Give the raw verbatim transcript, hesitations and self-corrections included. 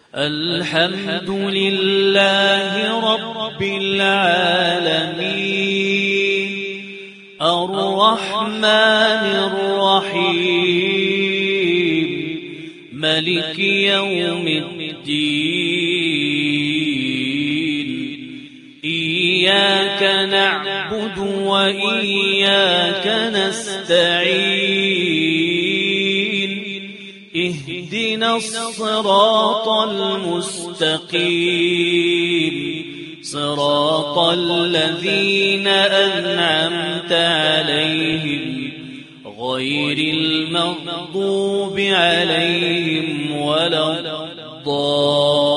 الحمد لله رب العالمين الرحمن الرحيم ملك يوم الدين إياك نعبد وإياك نستعين اهدنا الصراط المستقيم صراط الذين أنعمت عليهم غير المغضوب عليهم ولا الضالين